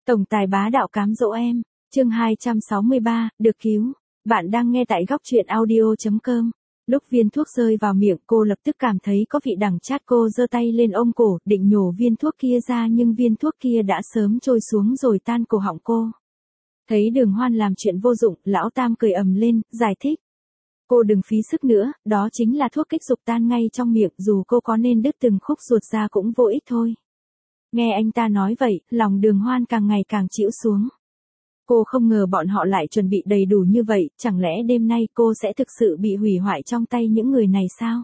Tổng tài bá đạo cám dỗ em, chương 263, được cứu. Bạn đang nghe tại góc truyện audio.com. Lúc viên thuốc rơi vào miệng cô lập tức cảm thấy có vị đắng chát, cô giơ tay lên ôm cổ, định nhổ viên thuốc kia ra nhưng viên thuốc kia đã sớm trôi xuống rồi tan cổ họng cô. Thấy Đường Hoan làm chuyện vô dụng, lão Tam cười ầm lên, giải thích. Cô đừng phí sức nữa, đó chính là thuốc kích dục tan ngay trong miệng, dù cô có nên đứt từng khúc ruột ra cũng vô ích thôi. Nghe anh ta nói vậy, lòng Đường Hoan càng ngày càng chịu xuống. Cô không ngờ bọn họ lại chuẩn bị đầy đủ như vậy, chẳng lẽ đêm nay cô sẽ thực sự bị hủy hoại trong tay những người này sao?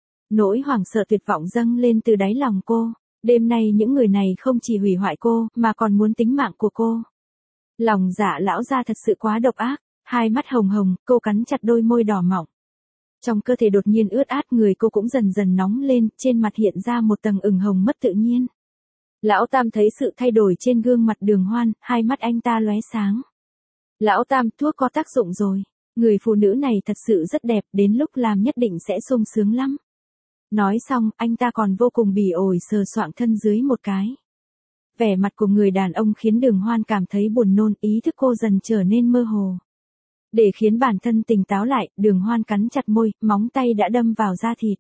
Nỗi hoảng sợ tuyệt vọng dâng lên từ đáy lòng cô, đêm nay những người này không chỉ hủy hoại cô, mà còn muốn tính mạng của cô. Lòng dạ lão gia thật sự quá độc ác, hai mắt hồng hồng, cô cắn chặt đôi môi đỏ mọng. Trong cơ thể đột nhiên ướt át, người cô cũng dần dần nóng lên, trên mặt hiện ra một tầng ửng hồng mất tự nhiên. Lão Tam thấy sự thay đổi trên gương mặt Đường Hoan, hai mắt anh ta lóe sáng. Lão Tam, thuốc có tác dụng rồi. Người phụ nữ này thật sự rất đẹp, đến lúc làm nhất định sẽ sung sướng lắm. Nói xong, anh ta còn vô cùng bỉ ổi sờ soạng thân dưới một cái. Vẻ mặt của người đàn ông khiến Đường Hoan cảm thấy buồn nôn, ý thức cô dần trở nên mơ hồ. Để khiến bản thân tỉnh táo lại, Đường Hoan cắn chặt môi, móng tay đã đâm vào da thịt.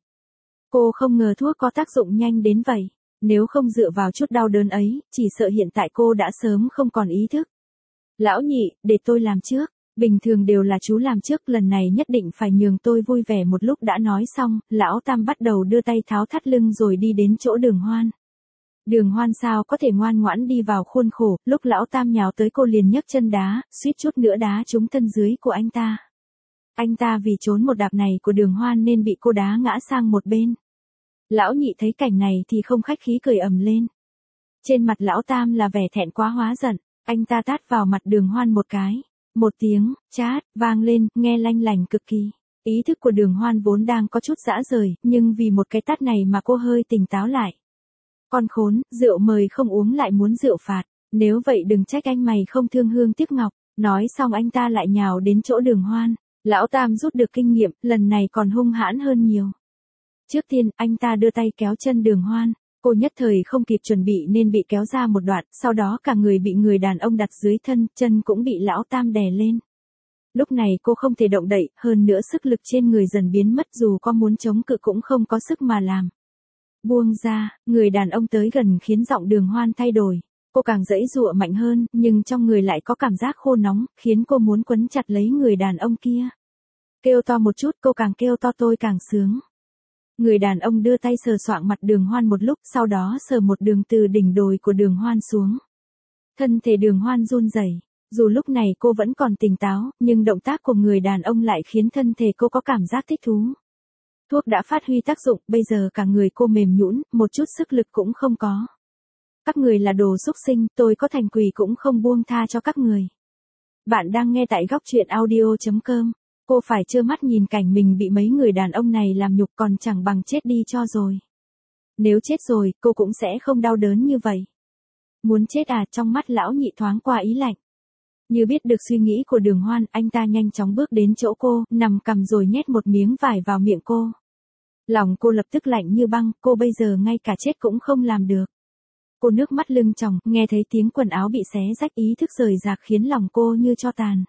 Cô không ngờ thuốc có tác dụng nhanh đến vậy. Nếu không dựa vào chút đau đớn ấy, chỉ sợ hiện tại cô đã sớm không còn ý thức. Lão Nhị, để tôi làm trước. Bình thường đều là chú làm trước, lần này nhất định phải nhường tôi vui vẻ một lúc. Đã nói xong, Lão Tam bắt đầu đưa tay tháo thắt lưng rồi đi đến chỗ Đường Hoan. Đường Hoan sao có thể ngoan ngoãn đi vào khuôn khổ, lúc Lão Tam nhào tới cô liền nhấc chân đá, suýt chút nữa đá trúng thân dưới của anh ta. Anh ta vì trốn một đạp này của Đường Hoan nên bị cô đá ngã sang một bên. Lão Nhị thấy cảnh này thì không khách khí cười ầm lên. Trên mặt Lão Tam là vẻ thẹn quá hóa giận, anh ta tát vào mặt Đường Hoan một cái. Một tiếng, chát, vang lên, nghe lanh lành cực kỳ. Ý thức của Đường Hoan vốn đang có chút rã rời, nhưng vì một cái tát này mà cô hơi tỉnh táo lại. Con khốn, rượu mời không uống lại muốn rượu phạt, nếu vậy đừng trách anh mày không thương hương tiếc ngọc. Nói xong anh ta lại nhào đến chỗ Đường Hoan. Lão Tam rút được kinh nghiệm, lần này còn hung hãn hơn nhiều. Trước tiên, anh ta đưa tay kéo chân Đường Hoan, cô nhất thời không kịp chuẩn bị nên bị kéo ra một đoạn, sau đó cả người bị người đàn ông đặt dưới thân, chân cũng bị Lão Tam đè lên. Lúc này cô không thể động đậy, hơn nữa sức lực trên người dần biến mất, dù có muốn chống cự cũng không có sức mà làm. Buông ra, người đàn ông tới gần khiến giọng Đường Hoan thay đổi. Cô càng giãy giụa mạnh hơn, nhưng trong người lại có cảm giác khô nóng, khiến cô muốn quấn chặt lấy người đàn ông kia. Kêu to một chút, cô càng kêu to tôi càng sướng. Người đàn ông đưa tay sờ soạng mặt Đường Hoan một lúc, sau đó sờ một đường từ đỉnh đồi của Đường Hoan xuống. Thân thể Đường Hoan run rẩy. Dù lúc này cô vẫn còn tỉnh táo, nhưng động tác của người đàn ông lại khiến thân thể cô có cảm giác thích thú. Thuốc đã phát huy tác dụng, bây giờ cả người cô mềm nhũn, một chút sức lực cũng không có. Các người là đồ xúc sinh, tôi có thành quỷ cũng không buông tha cho các người. Bạn đang nghe tại góc truyện audio.com. Cô phải trơ mắt nhìn cảnh mình bị mấy người đàn ông này làm nhục, còn chẳng bằng chết đi cho rồi. Nếu chết rồi, cô cũng sẽ không đau đớn như vậy. Muốn chết à? Trong mắt Lão Nhị thoáng qua ý lạnh. Như biết được suy nghĩ của Đường Hoan, anh ta nhanh chóng bước đến chỗ cô, nằm cằm rồi nhét một miếng vải vào miệng cô. Lòng cô lập tức lạnh như băng, cô bây giờ ngay cả chết cũng không làm được. Cô nước mắt lưng tròng, nghe thấy tiếng quần áo bị xé rách, ý thức rời rạc khiến lòng cô như tro tàn.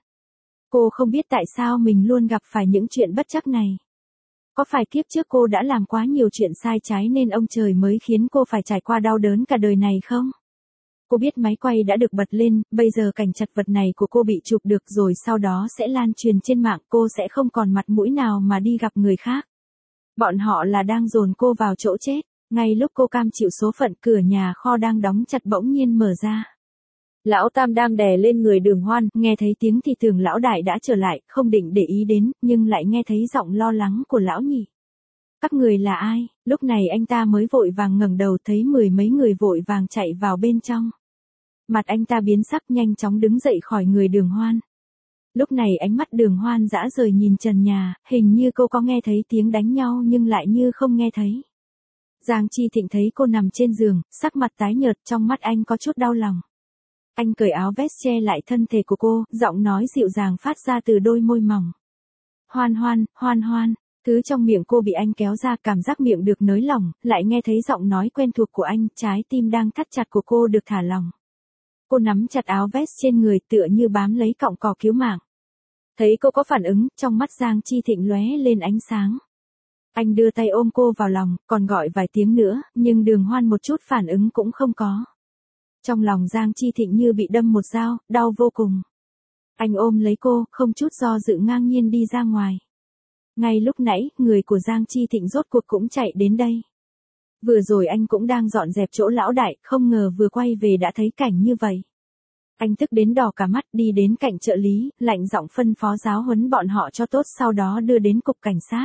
Cô không biết tại sao mình luôn gặp phải những chuyện bất trắc này. Có phải kiếp trước cô đã làm quá nhiều chuyện sai trái nên ông trời mới khiến cô phải trải qua đau đớn cả đời này không? Cô biết máy quay đã được bật lên, bây giờ cảnh chật vật này của cô bị chụp được rồi sau đó sẽ lan truyền trên mạng, cô sẽ không còn mặt mũi nào mà đi gặp người khác. Bọn họ là đang dồn cô vào chỗ chết, ngay lúc cô cam chịu số phận, cửa nhà kho đang đóng chặt bỗng nhiên mở ra. Lão Tam đang đè lên người Đường Hoan, nghe thấy tiếng thì tưởng Lão Đại đã trở lại, không định để ý đến, nhưng lại nghe thấy giọng lo lắng của Lão Nhị. Các người là ai? Lúc này anh ta mới vội vàng ngẩng đầu thấy mười mấy người vội vàng chạy vào bên trong. Mặt anh ta biến sắc, nhanh chóng đứng dậy khỏi người Đường Hoan. Lúc này ánh mắt Đường Hoan dã rời nhìn trần nhà, hình như cô có nghe thấy tiếng đánh nhau nhưng lại như không nghe thấy. Giang Chi Thịnh thấy cô nằm trên giường, sắc mặt tái nhợt, trong mắt anh có chút đau lòng. Anh cởi áo vest che lại thân thể của cô, giọng nói dịu dàng phát ra từ đôi môi mỏng. Hoan Hoan, Hoan Hoan, thứ trong miệng cô bị anh kéo ra, cảm giác miệng được nới lỏng, lại nghe thấy giọng nói quen thuộc của anh, trái tim đang thắt chặt của cô được thả lỏng. Cô nắm chặt áo vest trên người tựa như bám lấy cọng cỏ cứu mạng. Thấy cô có phản ứng, trong mắt Giang Chi Thịnh lóe lên ánh sáng. Anh đưa tay ôm cô vào lòng, còn gọi vài tiếng nữa, nhưng Đường Hoan một chút phản ứng cũng không có. Trong lòng Giang Chi Thịnh như bị đâm một dao, đau vô cùng. Anh ôm lấy cô, không chút do dự ngang nhiên đi ra ngoài. Ngay lúc nãy, người của Giang Chi Thịnh rốt cuộc cũng chạy đến đây. Vừa rồi anh cũng đang dọn dẹp chỗ lão đại, không ngờ vừa quay về đã thấy cảnh như vậy. Anh tức đến đỏ cả mắt, đi đến cạnh trợ lý, lạnh giọng phân phó giáo huấn bọn họ cho tốt, sau đó đưa đến cục cảnh sát.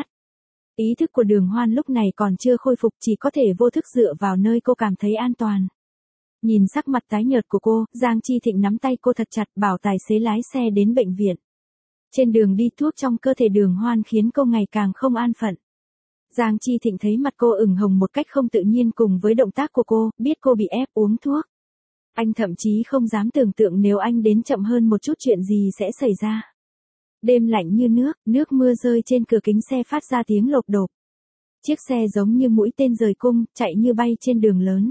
Ý thức của Đường Hoan lúc này còn chưa khôi phục, chỉ có thể vô thức dựa vào nơi cô cảm thấy an toàn. Nhìn sắc mặt tái nhợt của cô, Giang Chi Thịnh nắm tay cô thật chặt, bảo tài xế lái xe đến bệnh viện. Trên đường đi, thuốc trong cơ thể Đường Hoan khiến cô ngày càng không an phận. Giang Chi Thịnh thấy mặt cô ửng hồng một cách không tự nhiên cùng với động tác của cô, biết cô bị ép uống thuốc. Anh thậm chí không dám tưởng tượng nếu anh đến chậm hơn một chút chuyện gì sẽ xảy ra. Đêm lạnh như nước mưa rơi trên cửa kính xe phát ra tiếng lộp độp. Chiếc xe giống như mũi tên rời cung, chạy như bay trên đường lớn.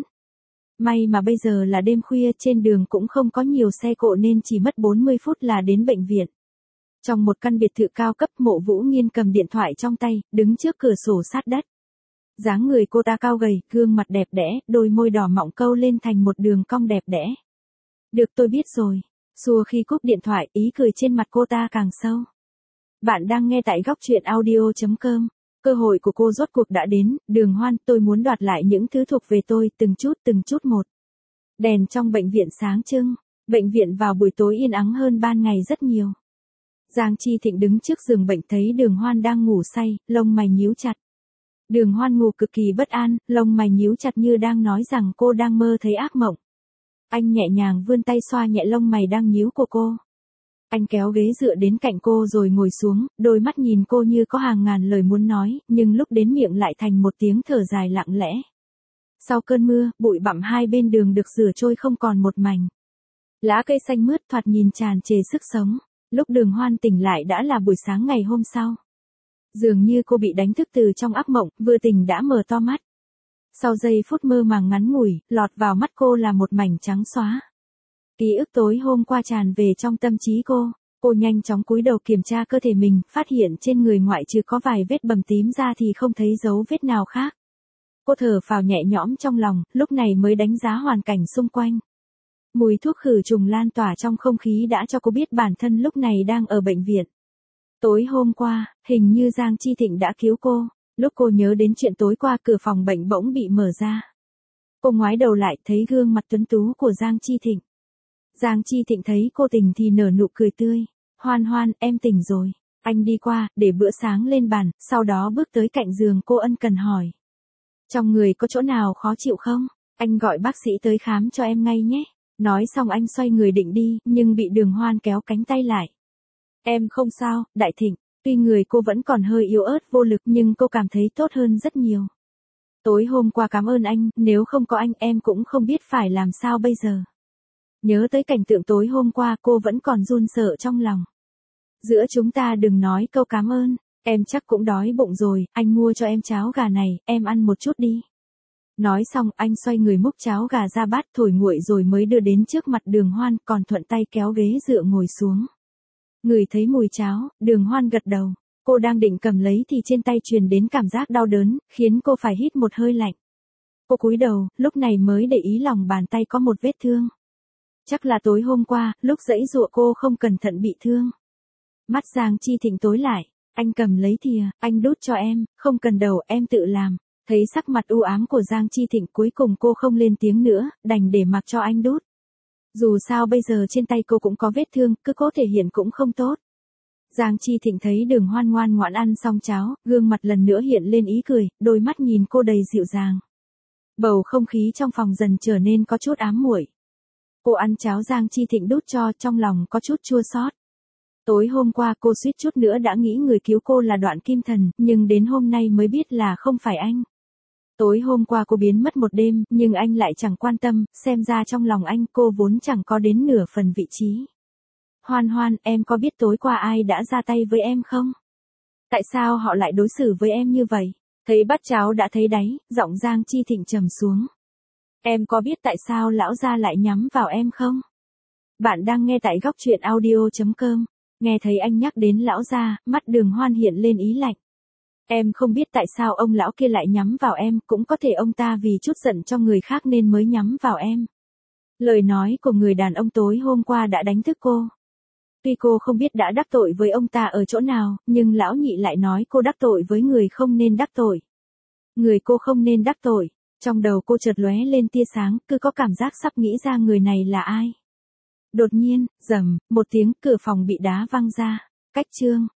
May mà bây giờ là đêm khuya, trên đường cũng không có nhiều xe cộ nên chỉ mất 40 phút là đến bệnh viện. Trong một căn biệt thự cao cấp, Mộ Vũ Nghiên cầm điện thoại trong tay, đứng trước cửa sổ sát đất. Dáng người cô ta cao gầy, gương mặt đẹp đẽ, đôi môi đỏ mọng câu lên thành một đường cong đẹp đẽ. Được, tôi biết rồi. Xua khi cúp điện thoại, ý cười trên mặt cô ta càng sâu. Bạn đang nghe tại góc truyện audio.com. Cơ hội của cô rốt cuộc đã đến. Đường Hoan, tôi muốn đoạt lại những thứ thuộc về tôi, từng chút một. Đèn trong bệnh viện sáng trưng. Bệnh viện vào buổi tối yên ắng hơn ban ngày rất nhiều. Giang Chi Thịnh đứng trước giường bệnh thấy Đường Hoan đang ngủ say, lông mày nhíu chặt. Đường Hoan ngủ cực kỳ bất an, lông mày nhíu chặt như đang nói rằng cô đang mơ thấy ác mộng. Anh nhẹ nhàng vươn tay xoa nhẹ lông mày đang nhíu của cô. Anh kéo ghế dựa đến cạnh cô rồi ngồi xuống, đôi mắt nhìn cô như có hàng ngàn lời muốn nói, nhưng lúc đến miệng lại thành một tiếng thở dài lặng lẽ. Sau cơn mưa, bụi bặm hai bên đường được rửa trôi không còn một mảnh. Lá cây xanh mướt thoạt nhìn tràn trề sức sống. Lúc Đường Hoan tỉnh lại đã là buổi sáng ngày hôm sau. Dường như cô bị đánh thức từ trong ác mộng, vừa tỉnh đã mở to mắt. Sau giây phút mơ màng ngắn ngủi, lọt vào mắt cô là một mảnh trắng xóa. Ký ức tối hôm qua tràn về trong tâm trí cô. Cô nhanh chóng cúi đầu kiểm tra cơ thể mình, phát hiện trên người ngoại trừ có vài vết bầm tím ra thì không thấy dấu vết nào khác. Cô thở phào nhẹ nhõm trong lòng, lúc này mới đánh giá hoàn cảnh xung quanh. Mùi thuốc khử trùng lan tỏa trong không khí đã cho cô biết bản thân lúc này đang ở bệnh viện. Tối hôm qua, hình như Giang Chi Thịnh đã cứu cô. Lúc cô nhớ đến chuyện tối qua, cửa phòng bệnh bỗng bị mở ra. Cô ngoái đầu lại thấy gương mặt tuấn tú của Giang Chi Thịnh. Giang Chi Thịnh thấy cô tỉnh thì nở nụ cười tươi. Hoan Hoan, em tỉnh rồi. Anh đi qua, để bữa sáng lên bàn, sau đó bước tới cạnh giường cô ân cần hỏi. Trong người có chỗ nào khó chịu không? Anh gọi bác sĩ tới khám cho em ngay nhé. Nói xong anh xoay người định đi, nhưng bị Đường Hoan kéo cánh tay lại. Em không sao, Đại Thịnh. Tuy người cô vẫn còn hơi yếu ớt vô lực nhưng cô cảm thấy tốt hơn rất nhiều. Tối hôm qua cảm ơn anh, nếu không có anh em cũng không biết phải làm sao bây giờ. Nhớ tới cảnh tượng tối hôm qua cô vẫn còn run sợ trong lòng. Giữa chúng ta đừng nói câu cảm ơn, em chắc cũng đói bụng rồi, anh mua cho em cháo gà này, em ăn một chút đi. Nói xong anh xoay người múc cháo gà ra bát thổi nguội rồi mới đưa đến trước mặt Đường Hoan, còn thuận tay kéo ghế dựa ngồi xuống. Ngửi thấy mùi cháo, Đường Hoan gật đầu. Cô đang định cầm lấy thì trên tay truyền đến cảm giác đau đớn, khiến cô phải hít một hơi lạnh. Cô cúi đầu, lúc này mới để ý lòng bàn tay có một vết thương. Chắc là tối hôm qua, lúc giãy giụa cô không cẩn thận bị thương. Mắt Giang Chi Thịnh tối lại, anh cầm lấy thìa, anh đút cho em, không cần đầu, em tự làm. Thấy sắc mặt u ám của Giang Chi Thịnh, cuối cùng cô không lên tiếng nữa, đành để mặc cho anh đút. Dù sao bây giờ trên tay cô cũng có vết thương, cứ cố thể hiện cũng không tốt. Giang Chi Thịnh thấy Đường Hoan ngoan ngoãn ăn xong cháo, gương mặt lần nữa hiện lên ý cười, đôi mắt nhìn cô đầy dịu dàng. Bầu không khí trong phòng dần trở nên có chút ám muội. Cô ăn cháo Giang Chi Thịnh đút cho, trong lòng có chút chua xót. Tối hôm qua cô suýt chút nữa đã nghĩ người cứu cô là Đoạn Kim Thần, nhưng đến hôm nay mới biết là không phải anh. Tối hôm qua cô biến mất một đêm, nhưng anh lại chẳng quan tâm, xem ra trong lòng anh cô vốn chẳng có đến nửa phần vị trí. Hoan Hoan, em có biết tối qua ai đã ra tay với em không? Tại sao họ lại đối xử với em như vậy? Thấy bát cháo đã thấy đáy, giọng Giang Chi Thịnh trầm xuống. Em có biết tại sao lão gia lại nhắm vào em không? Bạn đang nghe tại góc truyện audio.com. Nghe thấy anh nhắc đến lão gia, mắt Đường Hoan hiện lên ý lạnh. Em không biết tại sao ông lão kia lại nhắm vào em, cũng có thể ông ta vì chút giận cho người khác nên mới nhắm vào em. Lời nói của người đàn ông tối hôm qua đã đánh thức cô. Tuy cô không biết đã đắc tội với ông ta ở chỗ nào, nhưng lão nhị lại nói cô đắc tội với người không nên đắc tội. Người cô không nên đắc tội. Trong đầu cô chợt lóe lên tia sáng, cứ có cảm giác sắp nghĩ ra người này là ai. Đột nhiên, rầm, một tiếng cửa phòng bị đá văng ra. Cách chương